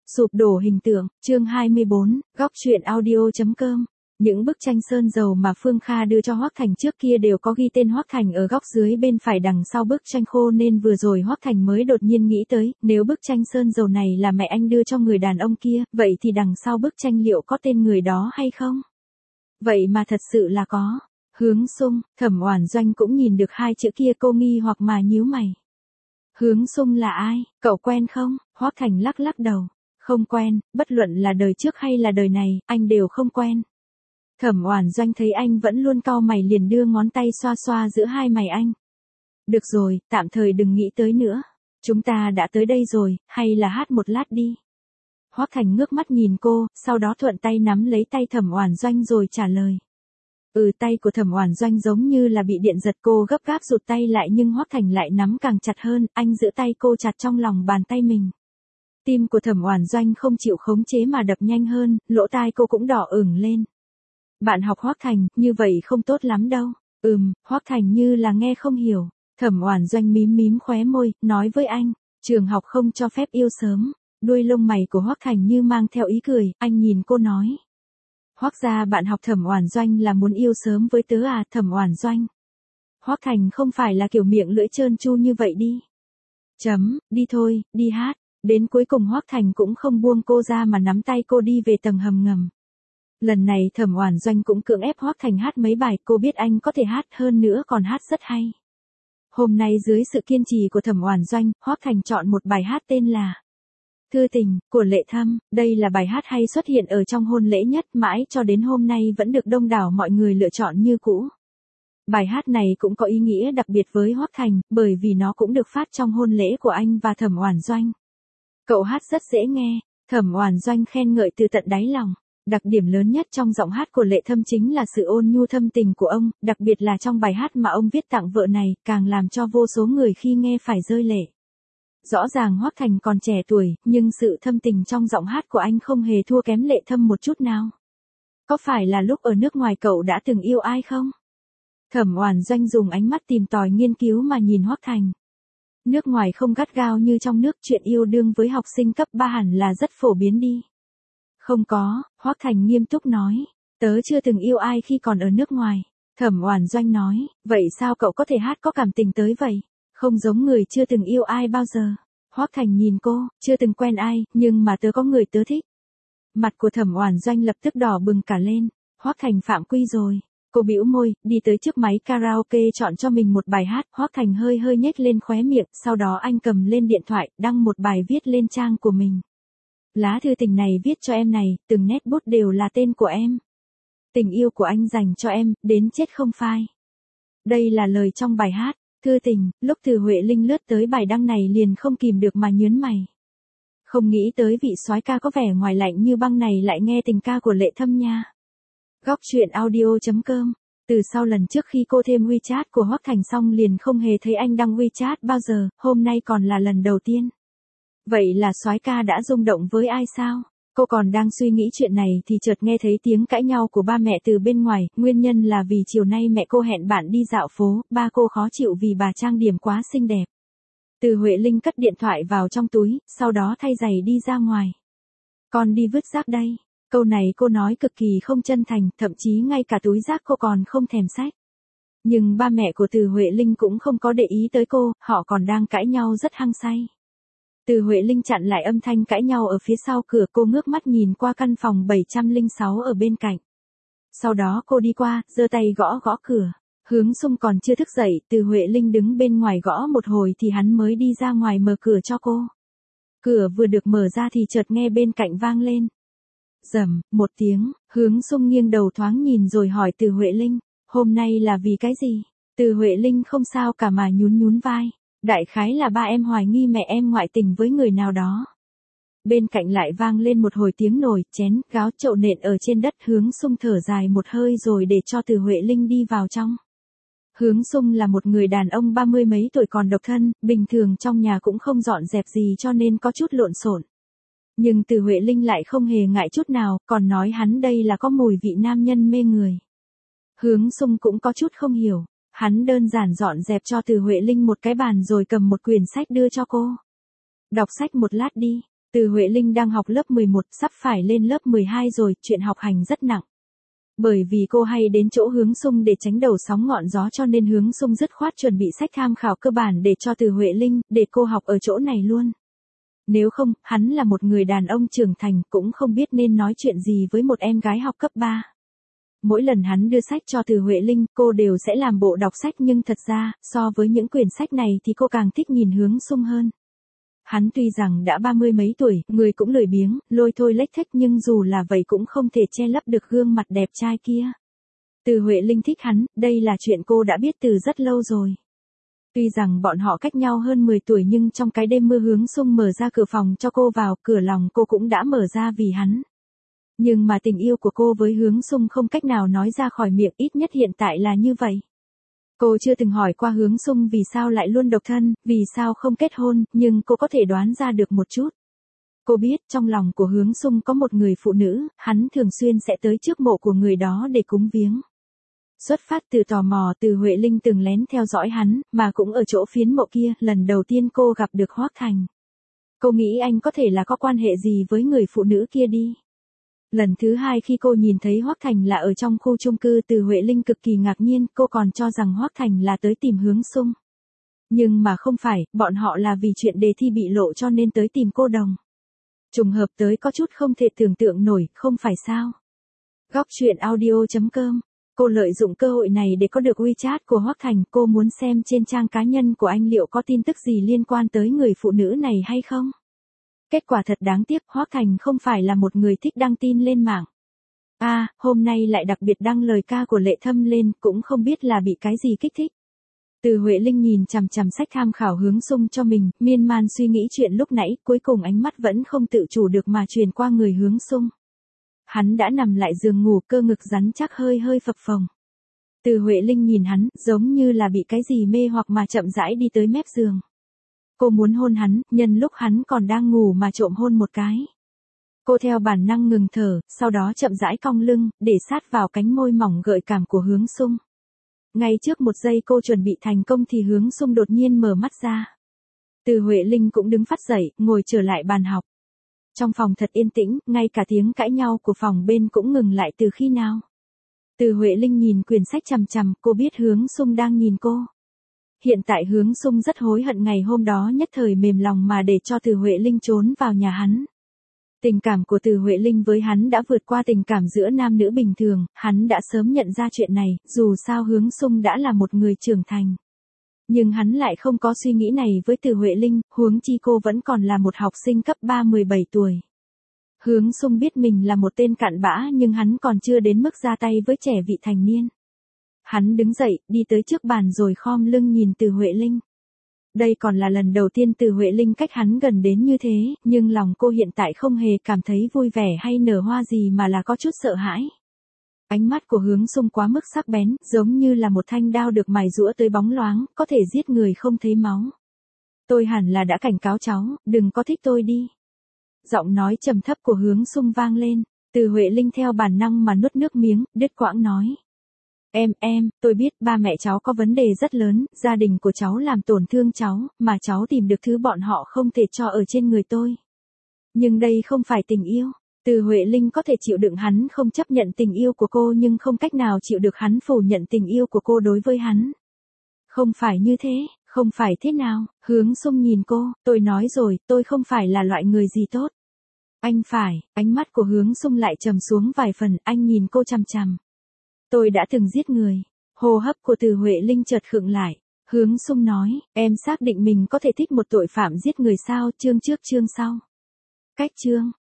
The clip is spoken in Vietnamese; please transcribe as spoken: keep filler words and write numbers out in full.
Sụp đổ hình tượng, chương hai mươi bốn, góc truyện audio.com. Những bức tranh sơn dầu mà Phương Kha đưa cho Hoắc Thành trước kia đều có ghi tên Hoắc Thành ở góc dưới bên phải đằng sau bức tranh khô, nên vừa rồi Hoắc Thành mới đột nhiên nghĩ tới, nếu bức tranh sơn dầu này là mẹ anh đưa cho người đàn ông kia, vậy thì đằng sau bức tranh liệu có tên người đó hay không? Vậy mà thật sự là có. Hướng Sung, Thẩm Oản Doanh cũng nhìn được hai chữ kia, cô nghi hoặc mà nhíu mày. Hướng Sung là ai, cậu quen không? Hoắc Thành lắc lắc đầu. Không quen, bất luận là đời trước hay là đời này, anh đều không quen. Thẩm Oản Doanh thấy anh vẫn luôn cau mày liền đưa ngón tay xoa xoa giữa hai mày anh. Được rồi, tạm thời đừng nghĩ tới nữa. Chúng ta đã tới đây rồi, hay là hát một lát đi. Hoắc Thành ngước mắt nhìn cô, sau đó thuận tay nắm lấy tay Thẩm Oản Doanh rồi trả lời. Ừ, tay của Thẩm Oản Doanh giống như là bị điện giật, cô gấp gáp rụt tay lại nhưng Hoắc Thành lại nắm càng chặt hơn, anh giữ tay cô chặt trong lòng bàn tay mình. Tim của Thẩm Oản Doanh không chịu khống chế mà đập nhanh hơn, lỗ tai cô cũng đỏ ửng lên. Bạn học Hoắc Thành, như vậy không tốt lắm đâu. Ừm, Hoắc Thành như là nghe không hiểu. Thẩm Oản Doanh mím mím khóe môi, nói với anh, trường học không cho phép yêu sớm. Đuôi lông mày của Hoắc Thành như mang theo ý cười, anh nhìn cô nói. Hoắc gia bạn học Thẩm Oản Doanh là muốn yêu sớm với tớ à? Thẩm Oản Doanh. Hoắc Thành không phải là kiểu miệng lưỡi trơn tru như vậy đi. Chấm, đi thôi, đi hát. Đến cuối cùng Hoắc Thành cũng không buông cô ra mà nắm tay cô đi về tầng hầm ngầm. Lần này Thẩm Oản Doanh cũng cưỡng ép Hoắc Thành hát mấy bài, cô biết anh có thể hát, hơn nữa còn hát rất hay. Hôm nay dưới sự kiên trì của Thẩm Oản Doanh, Hoắc Thành chọn một bài hát tên là Thư Tình, của Lệ Thâm. Đây là bài hát hay xuất hiện ở trong hôn lễ nhất, mãi cho đến hôm nay vẫn được đông đảo mọi người lựa chọn như cũ. Bài hát này cũng có ý nghĩa đặc biệt với Hoắc Thành, bởi vì nó cũng được phát trong hôn lễ của anh và Thẩm Oản Doanh. Cậu hát rất dễ nghe, Thẩm Oản Doanh khen ngợi từ tận đáy lòng. Đặc điểm lớn nhất trong giọng hát của Lệ Thâm chính là sự ôn nhu thâm tình của ông, đặc biệt là trong bài hát mà ông viết tặng vợ này, càng làm cho vô số người khi nghe phải rơi lệ. Rõ ràng Hoắc Thành còn trẻ tuổi, nhưng sự thâm tình trong giọng hát của anh không hề thua kém Lệ Thâm một chút nào. Có phải là lúc ở nước ngoài cậu đã từng yêu ai không? Thẩm Oản Doanh dùng ánh mắt tìm tòi nghiên cứu mà nhìn Hoắc Thành. Nước ngoài không gắt gao như trong nước, chuyện yêu đương với học sinh cấp ba hẳn là rất phổ biến đi. Không có, Hoắc Thành nghiêm túc nói, tớ chưa từng yêu ai khi còn ở nước ngoài. Thẩm Oản Doanh nói, vậy sao cậu có thể hát có cảm tình tới vậy? Không giống người chưa từng yêu ai bao giờ. Hoắc Thành nhìn cô, chưa từng quen ai, nhưng mà tớ có người tớ thích. Mặt của Thẩm Oản Doanh lập tức đỏ bừng cả lên, Hoắc Thành phạm quy rồi. Cô bĩu môi, đi tới trước máy karaoke chọn cho mình một bài hát, Hoắc Thành hơi hơi nhếch lên khóe miệng, sau đó anh cầm lên điện thoại, đăng một bài viết lên trang của mình. Lá thư tình này viết cho em này, từng nét bút đều là tên của em. Tình yêu của anh dành cho em, đến chết không phai. Đây là lời trong bài hát, Thư Tình. Lúc Từ Huệ Linh lướt tới bài đăng này liền không kìm được mà nhướng mày. Không nghĩ tới vị soái ca có vẻ ngoài lạnh như băng này lại nghe tình ca của Lệ Thâm nha. Góc truyện audio.com. Từ sau lần trước khi cô thêm WeChat của Hoắc Thành xong liền không hề thấy anh đăng WeChat bao giờ, hôm nay còn là lần đầu tiên. Vậy là soái ca đã rung động với ai sao? Cô còn đang suy nghĩ chuyện này thì chợt nghe thấy tiếng cãi nhau của ba mẹ từ bên ngoài, nguyên nhân là vì chiều nay mẹ cô hẹn bạn đi dạo phố, ba cô khó chịu vì bà trang điểm quá xinh đẹp. Từ Huệ Linh cất điện thoại vào trong túi, sau đó thay giày đi ra ngoài. Con đi vứt rác đây. Câu này cô nói cực kỳ không chân thành, thậm chí ngay cả túi rác cô còn không thèm xách. Nhưng ba mẹ của Từ Huệ Linh cũng không có để ý tới cô, họ còn đang cãi nhau rất hăng say. Từ Huệ Linh chặn lại âm thanh cãi nhau ở phía sau cửa, cô ngước mắt nhìn qua căn phòng bảy không sáu ở bên cạnh. Sau đó cô đi qua, giơ tay gõ gõ cửa. Hướng Sung còn chưa thức dậy, Từ Huệ Linh đứng bên ngoài gõ một hồi thì hắn mới đi ra ngoài mở cửa cho cô. Cửa vừa được mở ra thì chợt nghe bên cạnh vang lên. Rầm, một tiếng, Hướng Sung nghiêng đầu thoáng nhìn rồi hỏi Từ Huệ Linh, hôm nay là vì cái gì? Từ Huệ Linh không sao cả mà nhún nhún vai. Đại khái là ba em hoài nghi mẹ em ngoại tình với người nào đó. Bên cạnh lại vang lên một hồi tiếng nồi, chén, gáo, chậu nện ở trên đất. Hướng Sung thở dài một hơi rồi để cho Từ Huệ Linh đi vào trong. Hướng Sung là một người đàn ông ba mươi mấy tuổi còn độc thân, bình thường trong nhà cũng không dọn dẹp gì cho nên có chút lộn xộn. Nhưng Từ Huệ Linh lại không hề ngại chút nào, còn nói hắn đây là có mùi vị nam nhân mê người. Hướng Sung cũng có chút không hiểu. Hắn đơn giản dọn dẹp cho Từ Huệ Linh một cái bàn rồi cầm một quyển sách đưa cho cô. Đọc sách một lát đi. Từ Huệ Linh đang học lớp mười một, sắp phải lên lớp mười hai rồi, chuyện học hành rất nặng. Bởi vì cô hay đến chỗ Hướng Xung để tránh đầu sóng ngọn gió cho nên Hướng Xung dứt khoát chuẩn bị sách tham khảo cơ bản để cho Từ Huệ Linh, để cô học ở chỗ này luôn. Nếu không, hắn là một người đàn ông trưởng thành, cũng không biết nên nói chuyện gì với một em gái học cấp ba. Mỗi lần hắn đưa sách cho Từ Huệ Linh, cô đều sẽ làm bộ đọc sách nhưng thật ra, so với những quyển sách này thì cô càng thích nhìn Hướng Xung hơn. Hắn tuy rằng đã ba mươi mấy tuổi, người cũng lười biếng, lôi thôi lếch thếch nhưng dù là vậy cũng không thể che lấp được gương mặt đẹp trai kia. Từ Huệ Linh thích hắn, đây là chuyện cô đã biết từ rất lâu rồi. Tuy rằng bọn họ cách nhau hơn mười tuổi nhưng trong cái đêm mưa Hướng Xung mở ra cửa phòng cho cô vào, cửa lòng cô cũng đã mở ra vì hắn. Nhưng mà tình yêu của cô với Hướng Xung không cách nào nói ra khỏi miệng, ít nhất hiện tại là như vậy. Cô chưa từng hỏi qua Hướng Xung vì sao lại luôn độc thân, vì sao không kết hôn, nhưng cô có thể đoán ra được một chút. Cô biết trong lòng của Hướng Xung có một người phụ nữ, hắn thường xuyên sẽ tới trước mộ của người đó để cúng viếng. Xuất phát từ tò mò, Từ Huệ Linh từng lén theo dõi hắn, mà cũng ở chỗ phiến mộ kia, lần đầu tiên cô gặp được Hoắc Thành. Cô nghĩ anh có thể là có quan hệ gì với người phụ nữ kia đi. Lần thứ hai khi cô nhìn thấy Hoắc Thành là ở trong khu chung cư, Từ Huệ Linh cực kỳ ngạc nhiên, cô còn cho rằng Hoắc Thành là tới tìm Hướng Xung. Nhưng mà không phải, bọn họ là vì chuyện đề thi bị lộ cho nên tới tìm cô đồng. Trùng hợp tới có chút không thể tưởng tượng nổi, không phải sao? Góc truyện audio chấm com. Cô lợi dụng cơ hội này để có được WeChat của Hoắc Thành, cô muốn xem trên trang cá nhân của anh liệu có tin tức gì liên quan tới người phụ nữ này hay không. Kết quả thật đáng tiếc, Hoắc Thành không phải là một người thích đăng tin lên mạng. À, hôm nay lại đặc biệt đăng lời ca của Lệ Thâm lên, cũng không biết là bị cái gì kích thích. Từ Huệ Linh nhìn chằm chằm sách tham khảo Hướng Xung cho mình, miên man suy nghĩ chuyện lúc nãy, cuối cùng ánh mắt vẫn không tự chủ được mà truyền qua người Hướng Xung. Hắn đã nằm lại giường ngủ, cơ ngực rắn chắc hơi hơi phập phồng. Từ Huệ Linh nhìn hắn, giống như là bị cái gì mê hoặc mà chậm rãi đi tới mép giường. Cô muốn hôn hắn, nhân lúc hắn còn đang ngủ mà trộm hôn một cái. Cô theo bản năng ngừng thở, sau đó chậm rãi cong lưng, để sát vào cánh môi mỏng gợi cảm của Hướng Xung. Ngay trước một giây cô chuẩn bị thành công thì Hướng Xung đột nhiên mở mắt ra. Từ Huệ Linh cũng đứng phát dậy, ngồi trở lại bàn học. Trong phòng thật yên tĩnh, ngay cả tiếng cãi nhau của phòng bên cũng ngừng lại từ khi nào. Từ Huệ Linh nhìn quyển sách chằm chằm, cô biết Hướng Xung đang nhìn cô. Hiện tại Hướng Xung rất hối hận ngày hôm đó nhất thời mềm lòng mà để cho Từ Huệ Linh trốn vào nhà hắn. Tình cảm của Từ Huệ Linh với hắn đã vượt qua tình cảm giữa nam nữ bình thường, hắn đã sớm nhận ra chuyện này, dù sao Hướng Xung đã là một người trưởng thành. Nhưng hắn lại không có suy nghĩ này với Từ Huệ Linh, huống chi cô vẫn còn là một học sinh cấp ba mười bảy tuổi. Hướng Xung biết mình là một tên cặn bã nhưng hắn còn chưa đến mức ra tay với trẻ vị thành niên. Hắn đứng dậy, đi tới trước bàn rồi khom lưng nhìn Từ Huệ Linh. Đây còn là lần đầu tiên Từ Huệ Linh cách hắn gần đến như thế, nhưng lòng cô hiện tại không hề cảm thấy vui vẻ hay nở hoa gì mà là có chút sợ hãi. Ánh mắt của Hướng Xung quá mức sắc bén, giống như là một thanh đao được mài giũa tới bóng loáng, có thể giết người không thấy máu. Tôi hẳn là đã cảnh cáo cháu, đừng có thích tôi đi. Giọng nói trầm thấp của Hướng Xung vang lên, Từ Huệ Linh theo bản năng mà nuốt nước miếng, đứt quãng nói. Em, em, tôi biết ba mẹ cháu có vấn đề rất lớn, gia đình của cháu làm tổn thương cháu, mà cháu tìm được thứ bọn họ không thể cho ở trên người tôi. Nhưng đây không phải tình yêu. Từ Huệ Linh có thể chịu đựng hắn không chấp nhận tình yêu của cô nhưng không cách nào chịu được hắn phủ nhận tình yêu của cô đối với hắn. Không phải như thế, không phải thế nào, Hướng Xung nhìn cô, tôi nói rồi, tôi không phải là loại người gì tốt. Anh phải, ánh mắt của Hướng Xung lại trầm xuống vài phần, anh nhìn cô chằm chằm. Tôi đã từng giết người. Hô hấp của Từ Huệ Linh chợt khựng lại. Hướng Xung nói, em xác định mình có thể thích một tội phạm giết người sao, chương trước chương sau. Cách chương.